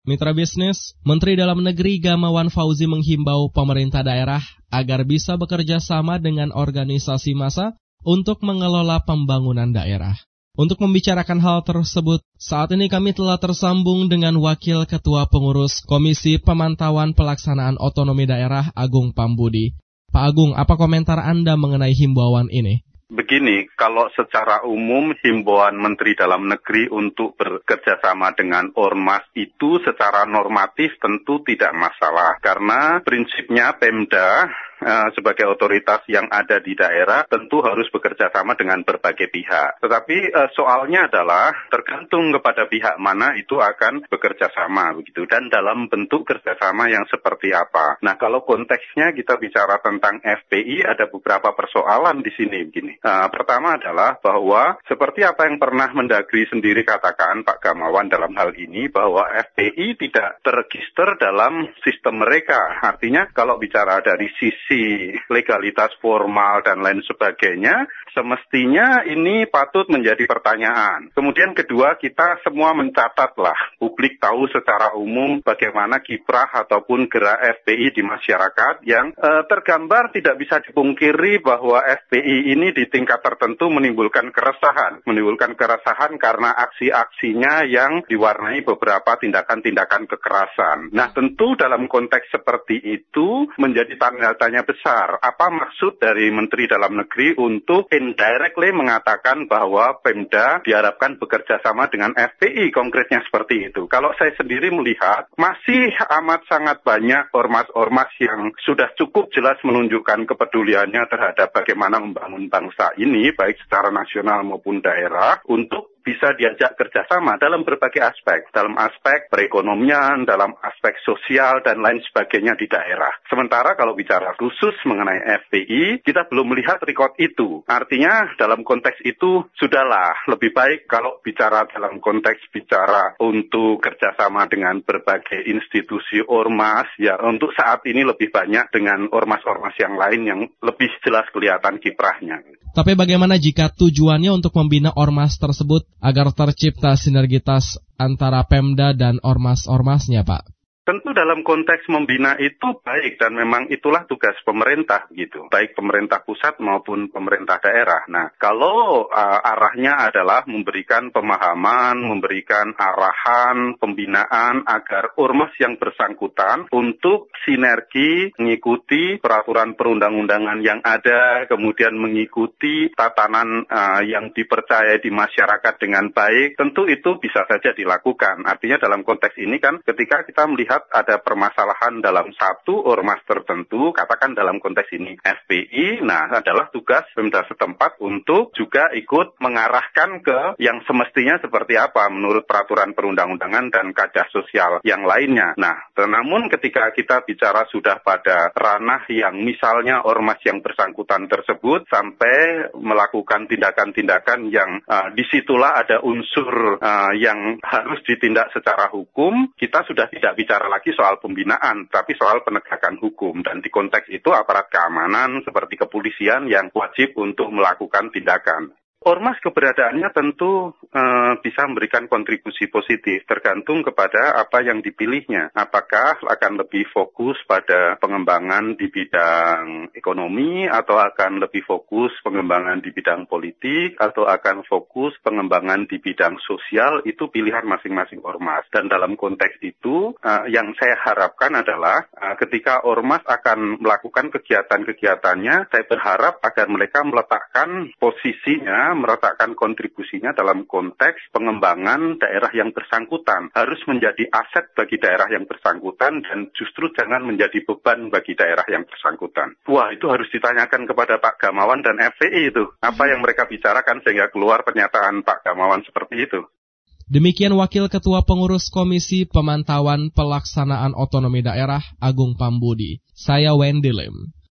Mitra bisnis, Menteri Dalam Negeri Gamawan Fauzi menghimbau pemerintah daerah agar bisa bekerja sama dengan organisasi massa untuk mengelola pembangunan daerah. Untuk membicarakan hal tersebut, saat ini kami telah tersambung dengan Wakil Ketua Pengurus Komisi Pemantauan Pelaksanaan Otonomi Daerah Agung Pambudi. Pak Agung, apa komentar Anda mengenai himbauan ini? Begini, kalau secara umum himbauan Menteri Dalam Negeri untuk bekerja sama dengan Ormas itu secara normatif tentu tidak masalah. Karena prinsipnya Pemda sebagai otoritas yang ada di daerah tentu harus bekerja sama dengan berbagai pihak. Tetapi soalnya adalah tergantung kepada pihak mana itu akan bekerja sama begitu dan dalam bentuk kerjasama yang seperti apa. Nah, kalau konteksnya kita bicara tentang FPI ada beberapa persoalan di sini begini. Pertama adalah bahwa seperti apa yang pernah Mendagri sendiri katakan Pak Gamawan dalam hal ini bahwa FPI tidak terregister dalam sistem mereka. Artinya kalau bicara dari sisi legalitas formal dan lain sebagainya, semestinya ini patut menjadi pertanyaan. Kemudian kedua, kita semua mencatatlah, publik tahu secara umum bagaimana kiprah ataupun gerak FPI di masyarakat yang tergambar tidak bisa dipungkiri bahwa FPI ini di tingkat tertentu menimbulkan keresahan karena aksi-aksinya yang diwarnai beberapa tindakan-tindakan kekerasan. Nah, tentu dalam konteks seperti itu menjadi tanda-tanya besar. Apa maksud dari Menteri Dalam Negeri untuk indirectly mengatakan bahwa Pemda diharapkan bekerja sama dengan FPI, konkretnya seperti itu. Kalau saya sendiri melihat, masih amat sangat banyak ormas-ormas yang sudah cukup jelas menunjukkan kepeduliannya terhadap bagaimana membangun bangsa ini, baik secara nasional maupun daerah, untuk bisa diajak kerjasama dalam berbagai aspek, dalam aspek perekonomian, dalam aspek sosial, dan lain sebagainya di daerah. Sementara kalau bicara khusus mengenai FPI, kita belum melihat rekod itu. Artinya dalam konteks itu, sudahlah, lebih baik kalau bicara dalam konteks bicara untuk kerjasama dengan berbagai institusi ormas, ya untuk saat ini lebih banyak dengan ormas-ormas yang lain yang lebih jelas kelihatan kiprahnya. Tapi bagaimana jika tujuannya untuk membina ormas tersebut agar tercipta sinergitas antara Pemda dan ormas-ormasnya, Pak? Tentu dalam konteks membina itu baik dan memang itulah tugas pemerintah gitu, baik pemerintah pusat maupun pemerintah daerah. Nah, kalau arahnya adalah memberikan pemahaman, memberikan arahan, pembinaan agar ormas yang bersangkutan untuk sinergi mengikuti peraturan perundang-undangan yang ada, kemudian mengikuti tatanan yang dipercaya di masyarakat dengan baik, tentu itu bisa saja dilakukan. Artinya dalam konteks ini kan ketika kita melihat ada permasalahan dalam satu ormas tertentu, katakan dalam konteks ini FPI, nah adalah tugas Pemda setempat untuk juga ikut mengarahkan ke yang semestinya seperti apa menurut peraturan perundang-undangan dan kaedah sosial yang lainnya. Nah, namun ketika kita bicara sudah pada ranah yang misalnya ormas yang bersangkutan tersebut sampai melakukan tindakan-tindakan yang disitulah ada unsur yang harus ditindak secara hukum, kita sudah tidak bicara lagi soal pembinaan, tapi soal penegakan hukum. Dan di konteks itu aparat keamanan seperti kepolisian yang wajib untuk melakukan tindakan. Ormas keberadaannya tentu bisa memberikan kontribusi positif, tergantung kepada apa yang dipilihnya. Apakah akan lebih fokus pada pengembangan di bidang ekonomi, atau akan lebih fokus pengembangan di bidang politik, atau akan fokus pengembangan di bidang sosial, itu pilihan masing-masing ormas. Dan dalam konteks itu, yang saya harapkan adalah ketika ormas akan melakukan kegiatan-kegiatannya, saya berharap agar mereka meletakkan posisinya, meletakkan kontribusinya dalam konteks pengembangan daerah yang bersangkutan. Harus menjadi aset bagi daerah yang bersangkutan dan justru jangan menjadi beban bagi daerah yang bersangkutan. Wah, itu harus ditanyakan kepada Pak Gamawan dan FPI itu. Apa yang mereka bicarakan sehingga keluar pernyataan Pak Gamawan seperti itu. Demikian Wakil Ketua Pengurus Komisi Pemantauan Pelaksanaan Otonomi Daerah Agung Pambudi. Saya Wendy Lim.